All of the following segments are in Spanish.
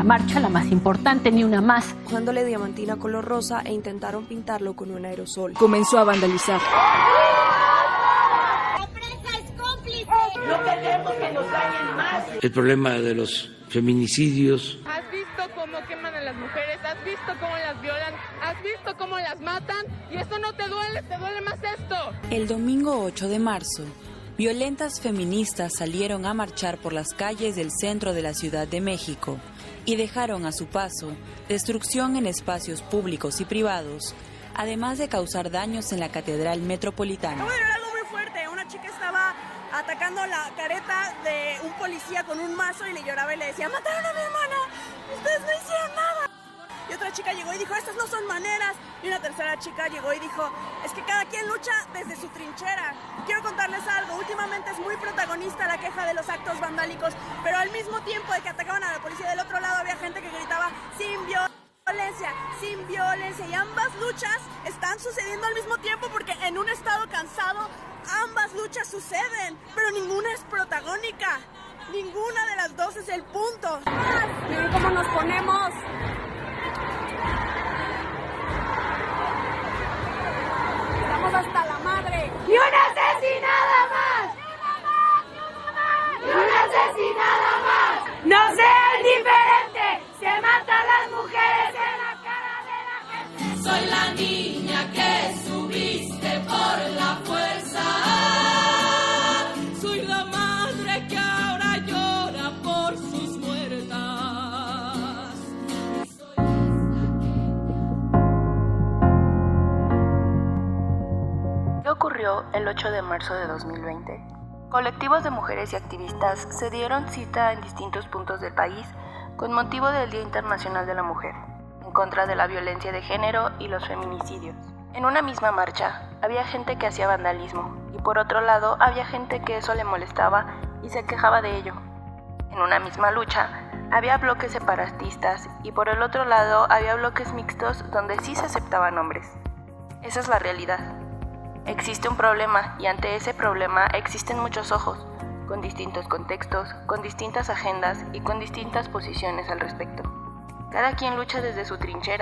marcha, la más importante, Ni Una Más. Usándole diamantina color rosa e intentaron pintarlo con un aerosol. Comenzó a vandalizar. ¡La prensa es cómplice! No queremos que nos dañen más. El problema de los feminicidios. ¿Has visto cómo queman a las mujeres? ¿Has visto cómo las violan? ¿Has visto cómo las matan? Y esto no te duele más esto. El domingo 8 de marzo, violentas feministas salieron a marchar por las calles del centro de la Ciudad de México y dejaron a su paso destrucción en espacios públicos y privados, además de causar daños en la Catedral Metropolitana. Acabo de ver algo muy fuerte. Una chica estaba atacando la careta de un policía con un mazo y le lloraba y le decía: ¡mataron a mi hermana! ¡Ustedes no hicieron nada! Y otra chica llegó y dijo: estas no son maneras. Y una tercera chica llegó y dijo: es que cada quien lucha desde su trinchera. Quiero contarles algo: últimamente es muy protagonista la queja de los actos vandálicos, pero al mismo tiempo de que atacaban a la policía, del otro lado había gente que gritaba: sin violencia, y ambas luchas están sucediendo al mismo tiempo, porque en un estado cansado ambas luchas suceden, pero ninguna es protagónica. Ninguna de las dos es el punto. Miren cómo nos ponemos. Estamos hasta la madre. ¡Ni una asesinada más! ¡Ni una asesinada más! ¡No sean diferentes! ¡Se matan las mujeres en la cara de la gente! Soy la niña que subiste por la fuerza. Soy la madre que ahora llora por sus muertas. ¿Qué ocurrió el 8 de marzo de 2020? Colectivos de mujeres y activistas se dieron cita en distintos puntos del país con motivo del Día Internacional de la Mujer, en contra de la violencia de género y los feminicidios. En una misma marcha había gente que hacía vandalismo y por otro lado había gente que eso le molestaba y se quejaba de ello. En una misma lucha había bloques separatistas y por el otro lado había bloques mixtos donde sí se aceptaban hombres. Esa es la realidad. Existe un problema y ante ese problema existen muchos ojos, con distintos contextos, con distintas agendas y con distintas posiciones al respecto. Cada quien lucha desde su trinchera.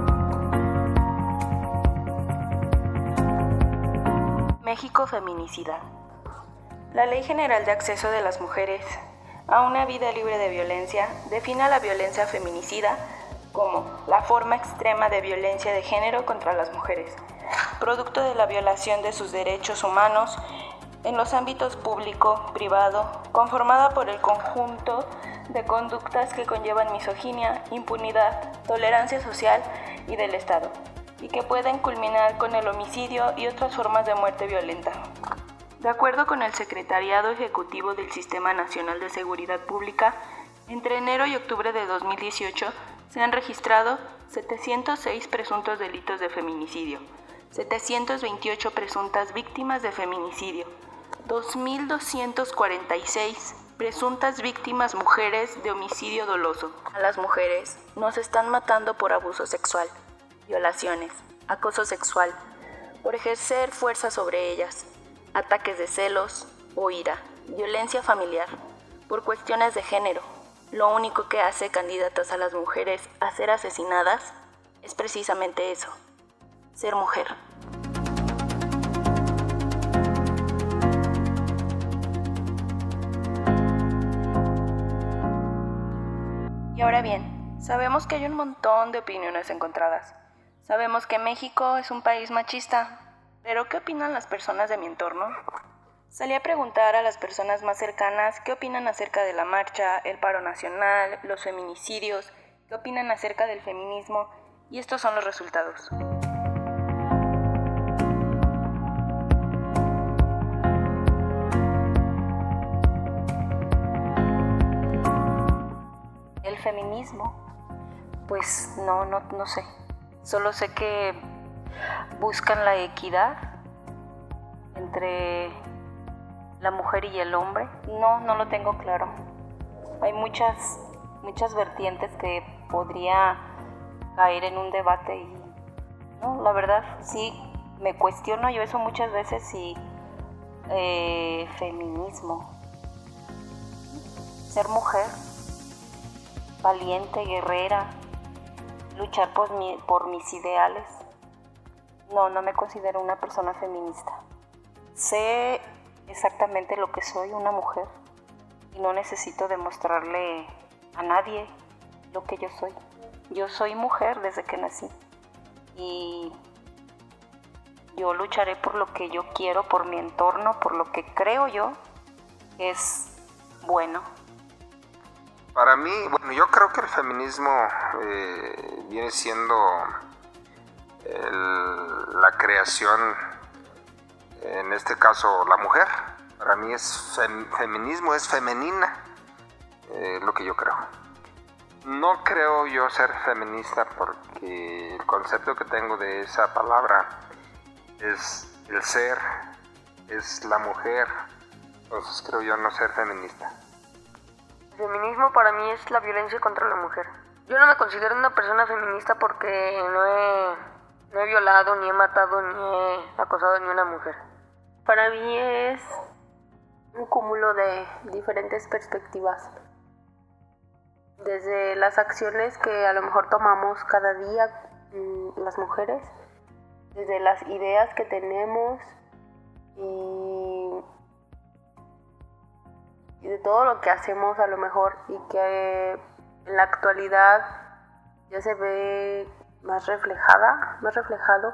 México feminicida. La Ley General de Acceso de las Mujeres a una vida libre de violencia define a la violencia feminicida como la forma extrema de violencia de género contra las mujeres, producto de la violación de sus derechos humanos en los ámbitos público, privado, conformada por el conjunto de conductas que conllevan misoginia, impunidad, tolerancia social y del Estado, y que pueden culminar con el homicidio y otras formas de muerte violenta. De acuerdo con el Secretariado Ejecutivo del Sistema Nacional de Seguridad Pública, entre enero y octubre de 2018 se han registrado 706 presuntos delitos de feminicidio, 728 presuntas víctimas de feminicidio, 2.246 presuntas víctimas mujeres de homicidio doloso. A las mujeres nos están matando por abuso sexual, violaciones, acoso sexual, por ejercer fuerza sobre ellas, ataques de celos o ira, violencia familiar, por cuestiones de género. Lo único que hace candidatas a las mujeres a ser asesinadas es precisamente eso, ser mujer. Y ahora bien, sabemos que hay un montón de opiniones encontradas. Sabemos que México es un país machista, pero ¿qué opinan las personas de mi entorno? Salí a preguntar a las personas más cercanas qué opinan acerca de la marcha, el paro nacional, los feminicidios, qué opinan acerca del feminismo, y estos son los resultados. El feminismo, pues no sé. Solo sé que buscan la equidad entre la mujer y el hombre. No lo tengo claro. Hay muchas vertientes que podría caer en un debate y no, la verdad sí me cuestiono yo eso muchas veces si feminismo, ser mujer, valiente, guerrera, luchar por mis ideales. No me considero una persona feminista. Sé exactamente lo que soy, una mujer, y no necesito demostrarle a nadie lo que yo soy. Yo soy mujer desde que nací y yo lucharé por lo que yo quiero, por mi entorno, por lo que creo yo que es bueno. Para mí, bueno, yo creo que el feminismo viene siendo la creación, en este caso la mujer. Para mí feminismo es femenina, lo que yo creo. No creo yo ser feminista porque el concepto que tengo de esa palabra es el ser, es la mujer. Entonces creo yo no ser feminista. El feminismo para mí es la violencia contra la mujer. Yo no me considero una persona feminista porque no he violado, ni he matado, ni he acosado ni una mujer. Para mí es un cúmulo de diferentes perspectivas. Desde las acciones que a lo mejor tomamos cada día las mujeres, desde las ideas que tenemos y de todo lo que hacemos a lo mejor, y que en la actualidad ya se ve más reflejado.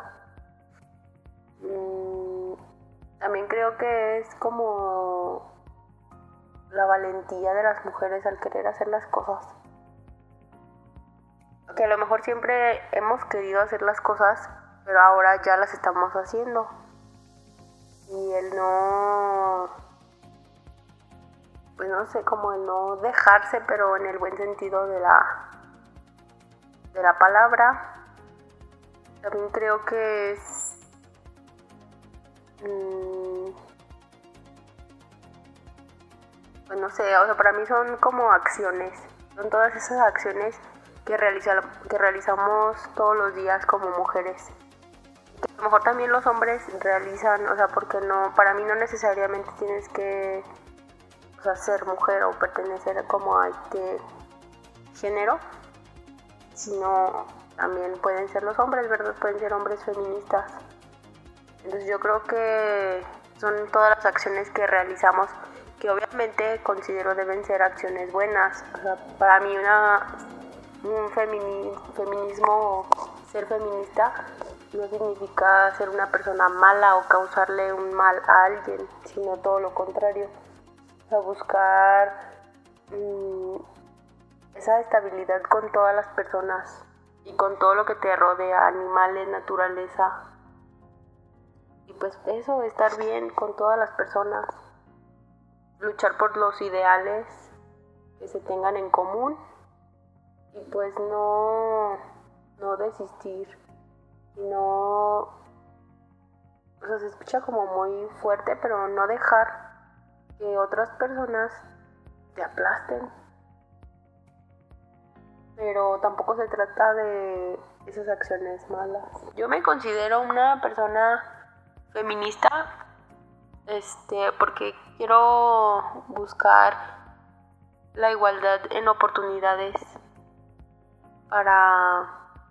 También creo que es como la valentía de las mujeres al querer hacer las cosas. Que a lo mejor siempre hemos querido hacer las cosas, pero ahora ya las estamos haciendo. Y el no, pues no sé, como el no dejarse, pero en el buen sentido de la palabra. También creo que es pues no sé, o sea, para mí son como acciones, son todas esas acciones que realizamos todos los días como mujeres, que a lo mejor también los hombres realizan, o sea, porque no, para mí no necesariamente tienes que, o sea, ser mujer o pertenecer como a este género, sino también pueden ser los hombres, ¿verdad? Pueden ser hombres feministas. Entonces yo creo que son todas las acciones que realizamos, que obviamente considero deben ser acciones buenas. O sea, para mí un feminismo, ser feminista, no significa ser una persona mala o causarle un mal a alguien, sino todo lo contrario. O sea, buscar esa estabilidad con todas las personas y con todo lo que te rodea, animales, naturaleza. Y pues eso, estar bien con todas las personas, luchar por los ideales que se tengan en común y pues no desistir y no, o sea, se escucha como muy fuerte, pero no dejar que otras personas te aplasten. Pero tampoco se trata de esas acciones malas. Yo me considero una persona feminista, porque quiero buscar la igualdad en oportunidades para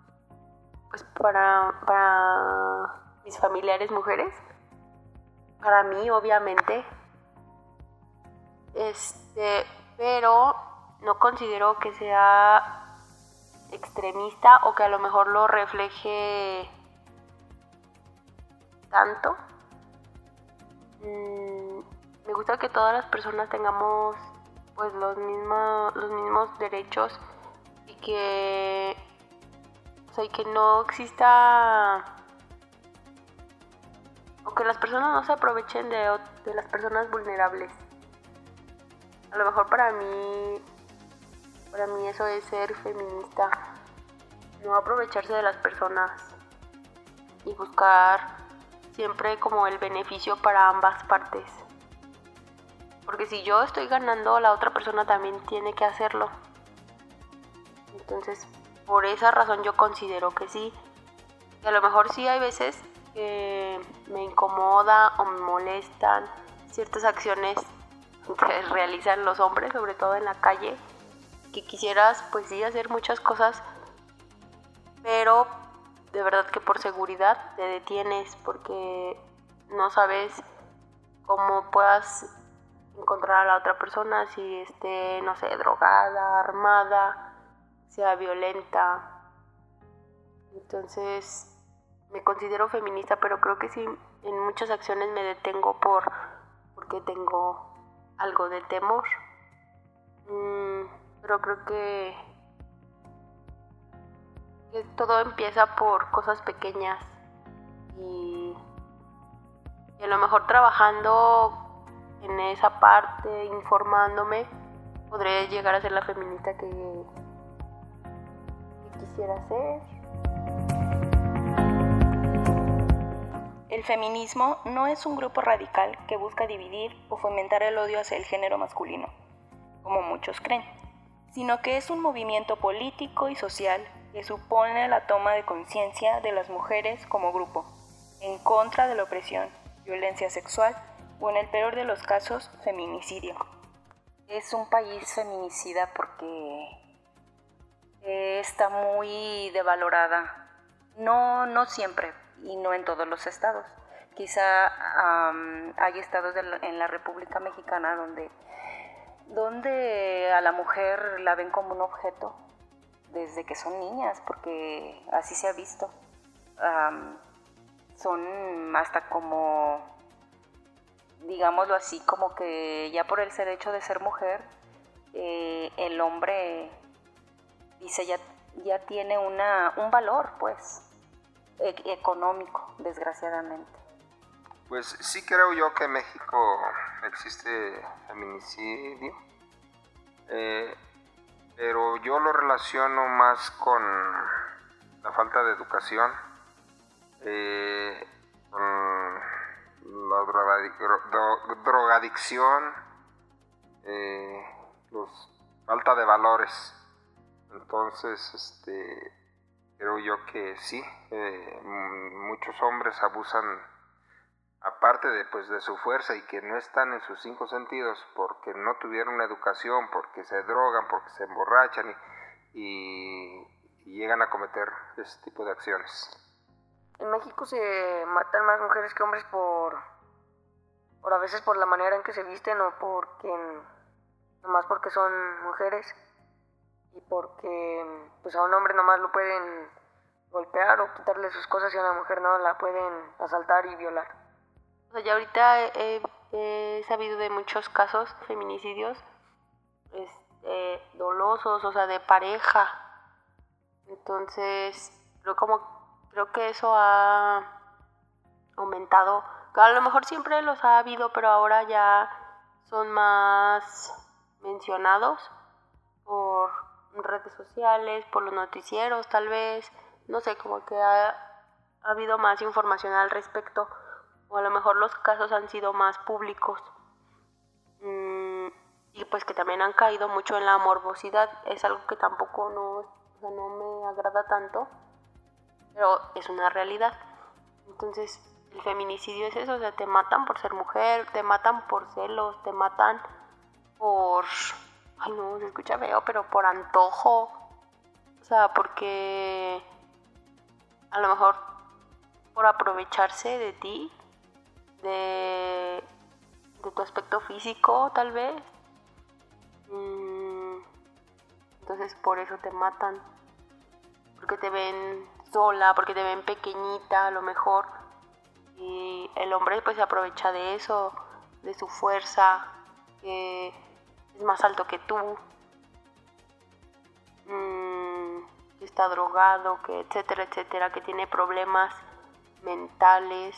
mis familiares mujeres, para mí obviamente, pero no considero que sea extremista o que a lo mejor lo refleje tanto. Me gusta que todas las personas tengamos pues los mismos derechos y que, o sea, y que no exista, o que las personas no se aprovechen de las personas vulnerables. A lo mejor para mí eso es ser feminista, no aprovecharse de las personas y buscar siempre como el beneficio para ambas partes. Porque si yo estoy ganando, la otra persona también tiene que hacerlo. Entonces, por esa razón yo considero que sí. Y a lo mejor sí hay veces que me incomoda o me molestan ciertas acciones que realizan los hombres, sobre todo en la calle. que quisieras pues sí hacer muchas cosas, pero de verdad que por seguridad te detienes porque no sabes cómo puedas encontrar a la otra persona, si esté, no sé, drogada, armada, sea violenta. Entonces me considero feminista, pero creo que sí en muchas acciones me detengo porque tengo algo de temor. Pero creo que todo empieza por cosas pequeñas y a lo mejor trabajando en esa parte, informándome, podré llegar a ser la feminista que quisiera ser. El feminismo no es un grupo radical que busca dividir o fomentar el odio hacia el género masculino, como muchos creen, sino que es un movimiento político y social que supone la toma de conciencia de las mujeres como grupo, en contra de la opresión, violencia sexual o, en el peor de los casos, feminicidio. Es un país feminicida porque está muy devalorada, no siempre y no en todos los estados. Quizá hay estados en la República Mexicana donde a la mujer la ven como un objeto desde que son niñas, porque así se ha visto. Son hasta como, digámoslo así, como que ya por el ser hecho de ser mujer, el hombre dice ya tiene un valor, pues, económico, desgraciadamente. Pues sí creo yo que en México existe feminicidio, pero yo lo relaciono más con la falta de educación, con la drogadicción, falta de valores. Entonces, creo yo que sí, muchos hombres abusan, aparte de su fuerza y que no están en sus 5 sentidos porque no tuvieron una educación, porque se drogan, porque se emborrachan y llegan a cometer ese tipo de acciones. En México se matan más mujeres que hombres por a veces por la manera en que se visten o nomás porque son mujeres y porque pues a un hombre nomás lo pueden golpear o quitarle sus cosas y a una mujer no la pueden asaltar y violar. O sea, ya ahorita he sabido de muchos casos feminicidios dolosos, o sea, de pareja. Entonces, creo que eso ha aumentado. A lo mejor siempre los ha habido, pero ahora ya son más mencionados por redes sociales, por los noticieros, tal vez. No sé, como que ha habido más información al respecto. O a lo mejor los casos han sido más públicos. Y pues que también han caído mucho en la morbosidad. Es algo que tampoco no me agrada tanto. Pero es una realidad. Entonces, el feminicidio es eso. O sea, te matan por ser mujer, te matan por celos, te matan por... Ay, no, se escucha feo, pero por antojo. O sea, porque a lo mejor por aprovecharse de ti, de tu aspecto físico, tal vez. Entonces por eso te matan, porque te ven sola, porque te ven pequeñita a lo mejor, y el hombre pues se aprovecha de eso, de su fuerza, que es más alto que tú, que está drogado, que etcétera, etcétera, que tiene problemas mentales,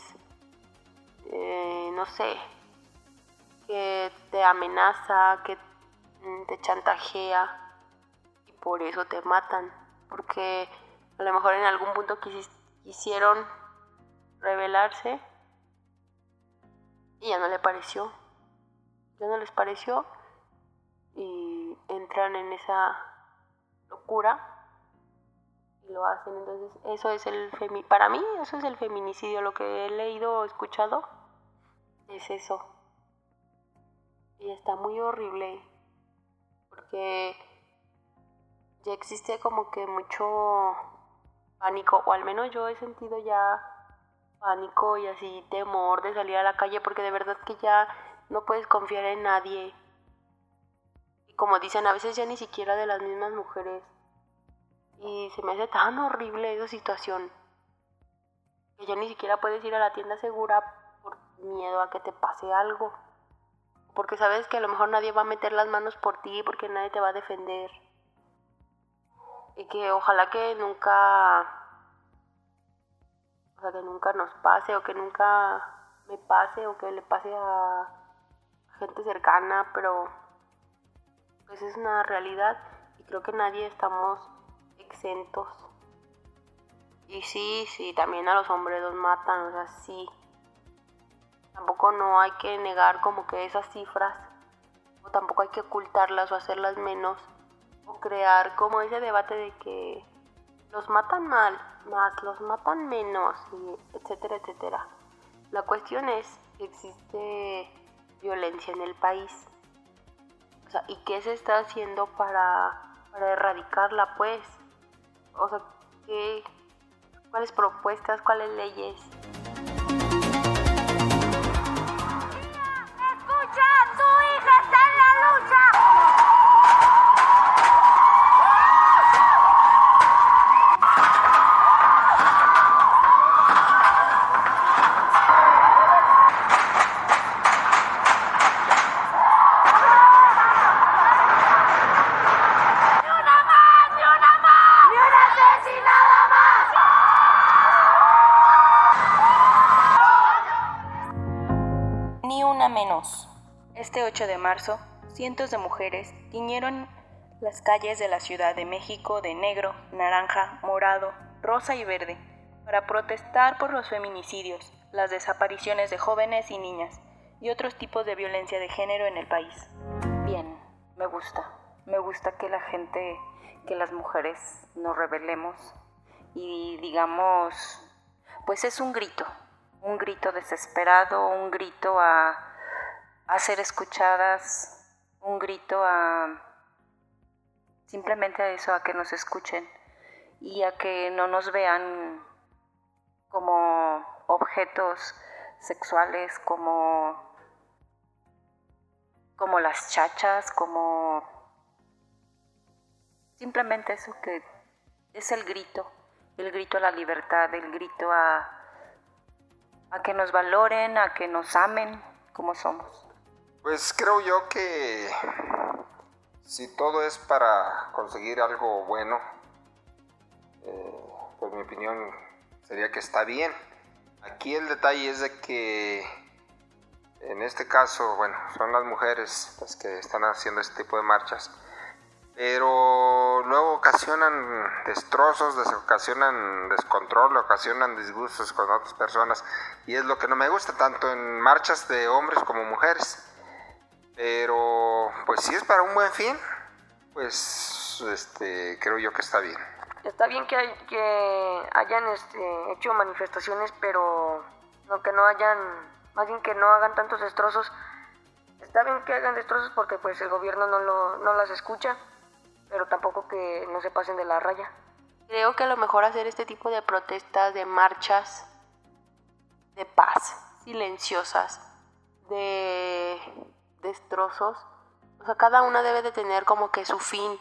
no sé, que te amenaza, que te chantajea, y por eso te matan, porque a lo mejor en algún punto quisieron rebelarse y ya no les pareció y entran en esa locura y lo hacen. Entonces eso es para mí eso es el feminicidio. Lo que he leído o escuchado es eso, y está muy horrible porque ya existe como que mucho pánico, o al menos yo he sentido ya pánico y así temor de salir a la calle, porque de verdad que ya no puedes confiar en nadie. Y como dicen, a veces ya ni siquiera de las mismas mujeres. Y se me hace tan horrible esa situación, que ya ni siquiera puedes ir a la tienda segura por miedo a que te pase algo. Porque sabes que a lo mejor nadie va a meter las manos por ti, porque nadie te va a defender. Y que ojalá que nunca nos pase, o que nunca me pase, o que le pase a gente cercana, pero pues es una realidad y creo que nadie estamos exentos. Y sí, también a los hombres los matan, o sea, sí. Tampoco no hay que negar como que esas cifras, o tampoco hay que ocultarlas o hacerlas menos, o crear como ese debate de que los matan más los matan menos, y etcétera, etcétera. La cuestión es que existe violencia en el país. O sea, ¿y qué se está haciendo para erradicarla, pues? O sea, ¿cuáles propuestas, cuáles leyes? ¡Escucha! ¡Tu hija está en la lucha! Este 8 de marzo, cientos de mujeres tiñeron las calles de la Ciudad de México de negro, naranja, morado, rosa y verde para protestar por los feminicidios, las desapariciones de jóvenes y niñas y otros tipos de violencia de género en el país. Bien, me gusta que la gente, que las mujeres nos rebelemos y digamos, pues es un grito desesperado, un grito a ser escuchadas, un grito a simplemente a eso, a que nos escuchen y a que no nos vean como objetos sexuales, como las chachas, como simplemente eso, que es el grito a la libertad, el grito a que nos valoren, a que nos amen como somos. Pues creo yo que si todo es para conseguir algo bueno, pues mi opinión sería que está bien. Aquí el detalle es de que en este caso, bueno, son las mujeres las que están haciendo este tipo de marchas, pero luego ocasionan destrozos, ocasionan descontrol, ocasionan disgustos con otras personas, y es lo que no me gusta, tanto en marchas de hombres como mujeres. Pero pues si es para un buen fin, pues creo yo que está bien. Está bien que hayan hecho manifestaciones, pero que no hayan, más bien que no hagan tantos destrozos. Está bien que hagan destrozos porque pues el gobierno no las escucha, pero tampoco que no se pasen de la raya. Creo que a lo mejor hacer este tipo de protestas, de marchas de paz, silenciosas, de destrozos, o sea, cada una debe de tener como que su fin,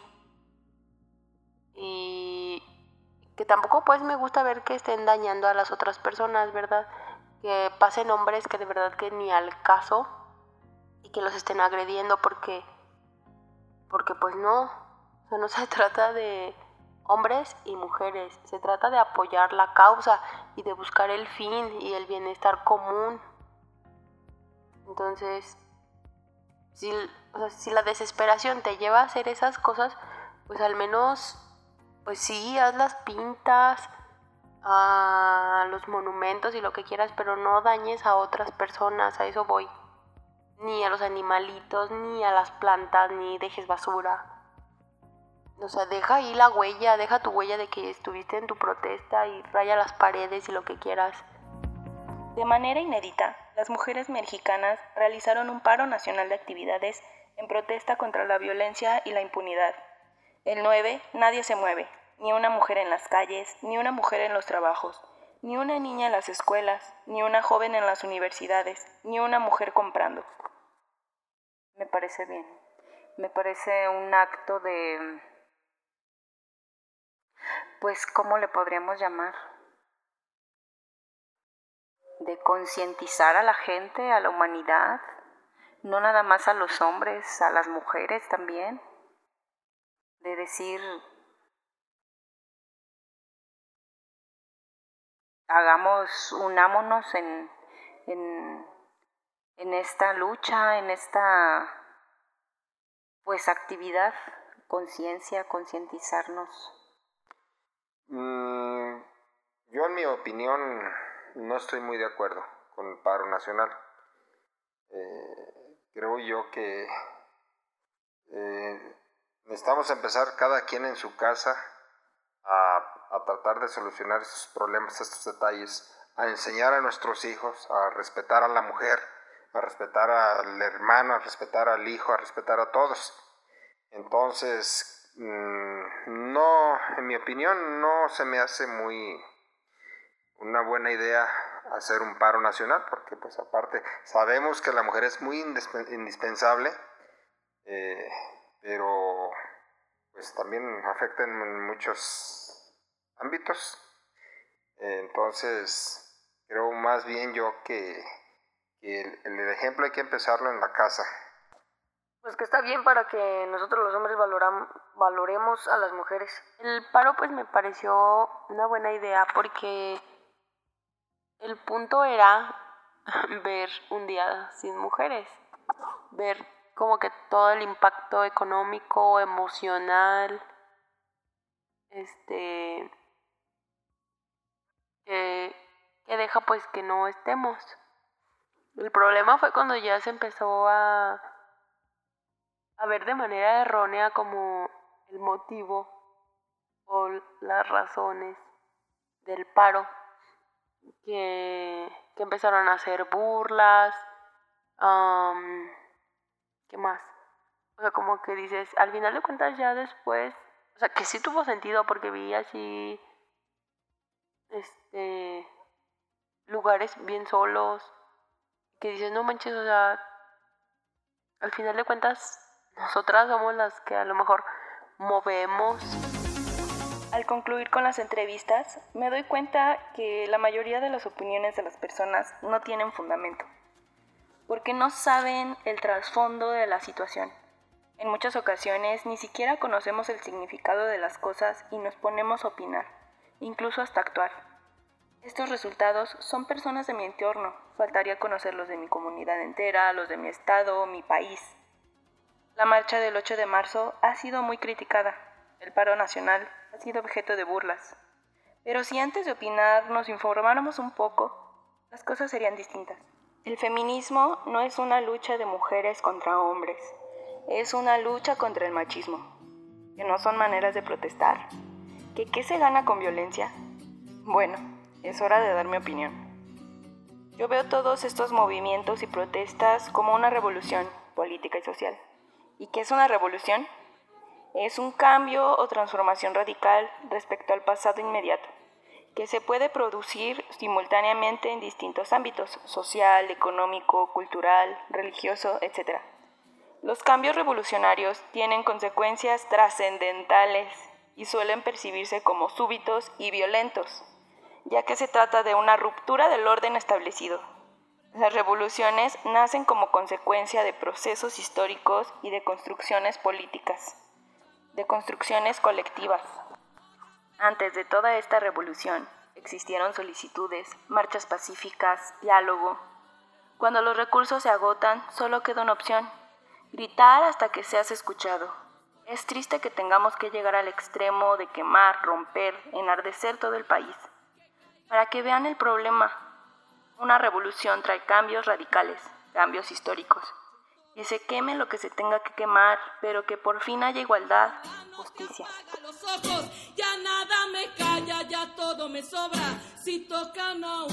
y que tampoco pues me gusta ver que estén dañando a las otras personas, ¿verdad? Que pasen hombres que de verdad que ni al caso y que los estén agrediendo porque pues no, o sea, no se trata de hombres y mujeres, se trata de apoyar la causa y de buscar el fin y el bienestar común. Entonces, si la desesperación te lleva a hacer esas cosas, pues al menos, pues sí, haz las pintas, a los monumentos y lo que quieras, pero no dañes a otras personas, a eso voy. Ni a los animalitos, ni a las plantas, ni dejes basura. O sea, deja ahí la huella, deja tu huella de que estuviste en tu protesta y raya las paredes y lo que quieras. De manera inédita, las mujeres mexicanas realizaron un paro nacional de actividades en protesta contra la violencia y la impunidad. El 9, nadie se mueve, ni una mujer en las calles, ni una mujer en los trabajos, ni una niña en las escuelas, ni una joven en las universidades, ni una mujer comprando. Me parece bien. Me parece un acto de, pues, ¿cómo le podríamos llamar? De concientizar a la gente, a la humanidad, no nada más a los hombres, a las mujeres también, de decir, unámonos en esta lucha, en esta, pues, actividad, conciencia, concientizarnos. Yo, en mi opinión, no estoy muy de acuerdo con el paro nacional. Creo yo que necesitamos empezar cada quien en su casa a tratar de solucionar estos problemas, estos detalles, a enseñar a nuestros hijos a respetar a la mujer, a respetar al hermano, a respetar al hijo, a respetar a todos. Entonces, no, en mi opinión, no se me hace una buena idea hacer un paro nacional, porque pues aparte sabemos que la mujer es muy indispensable, pero pues también afecta en muchos ámbitos. Entonces creo más bien yo que el ejemplo hay que empezarlo en la casa. Pues que está bien para que nosotros los hombres valoremos a las mujeres. El paro pues me pareció una buena idea porque el punto era ver un día sin mujeres, ver como que todo el impacto económico, emocional, que deja pues que no estemos. El problema fue cuando ya se empezó a ver de manera errónea como el motivo o las razones del paro, que empezaron a hacer burlas, ¿qué más? O sea, como que dices, al final de cuentas ya después, o sea, que sí tuvo sentido porque vi así, lugares bien solos, que dices, no manches, o sea, al final de cuentas, nosotras somos las que a lo mejor movemos. Al concluir con las entrevistas, me doy cuenta que la mayoría de las opiniones de las personas no tienen fundamento, porque no saben el trasfondo de la situación. En muchas ocasiones ni siquiera conocemos el significado de las cosas y nos ponemos a opinar, incluso hasta actuar. Estos resultados son personas de mi entorno, faltaría conocer los de mi comunidad entera, los de mi estado, mi país. La marcha del 8 de marzo ha sido muy criticada. El paro nacional ha sido objeto de burlas. Pero si antes de opinar nos informáramos un poco, las cosas serían distintas. El feminismo no es una lucha de mujeres contra hombres, es una lucha contra el machismo, que no son maneras de protestar. ¿Qué se gana con violencia? Bueno, es hora de dar mi opinión. Yo veo todos estos movimientos y protestas como una revolución política y social. ¿Y qué es una revolución? Es un cambio o transformación radical respecto al pasado inmediato, que se puede producir simultáneamente en distintos ámbitos, social, económico, cultural, religioso, etc. Los cambios revolucionarios tienen consecuencias trascendentales y suelen percibirse como súbitos y violentos, ya que se trata de una ruptura del orden establecido. Las revoluciones nacen como consecuencia de procesos históricos y de construcciones políticas, de construcciones colectivas. Antes de toda esta revolución, existieron solicitudes, marchas pacíficas, diálogo. Cuando los recursos se agotan, solo queda una opción: gritar hasta que seas escuchado. Es triste que tengamos que llegar al extremo de quemar, romper, enardecer todo el país. Para que vean el problema, una revolución trae cambios radicales, cambios históricos. Que se queme lo que se tenga que quemar, pero que por fin haya igualdad, justicia. Ya nada me calla, ya todo me sobra. Si tocan a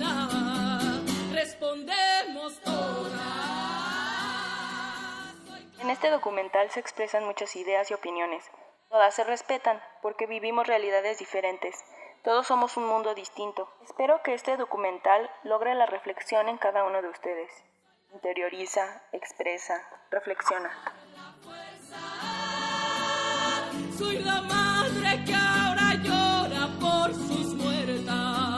una, respondemos todas. En este documental se expresan muchas ideas y opiniones, Todas se respetan porque vivimos realidades diferentes. Todos somos un mundo distinto. Espero que este documental logre la reflexión en cada uno de ustedes. Interioriza, expresa, reflexiona. Soy la madre que ahora llora por sus muertas.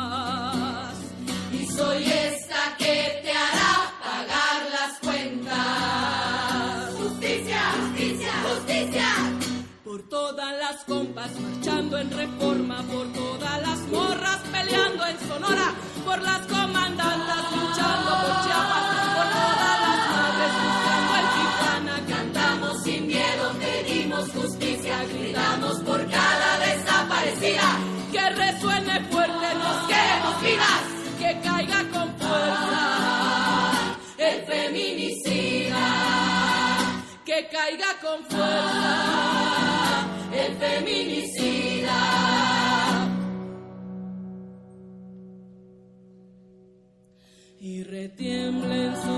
Y soy esta que te hará pagar las cuentas. Justicia, justicia, justicia. Por todas las compas marchando en Reforma, por todas las morras peleando en Sonora, por las comandantas luchando por Chiapas, por todas las madres buscando en Tijuana. Cantamos sin miedo, pedimos justicia, gritamos por cada desaparecida. Que resuene fuerte, nos queremos vivas, que caiga con fuerza el feminicida, que caiga con fuerza el feminicida. Y retiemblen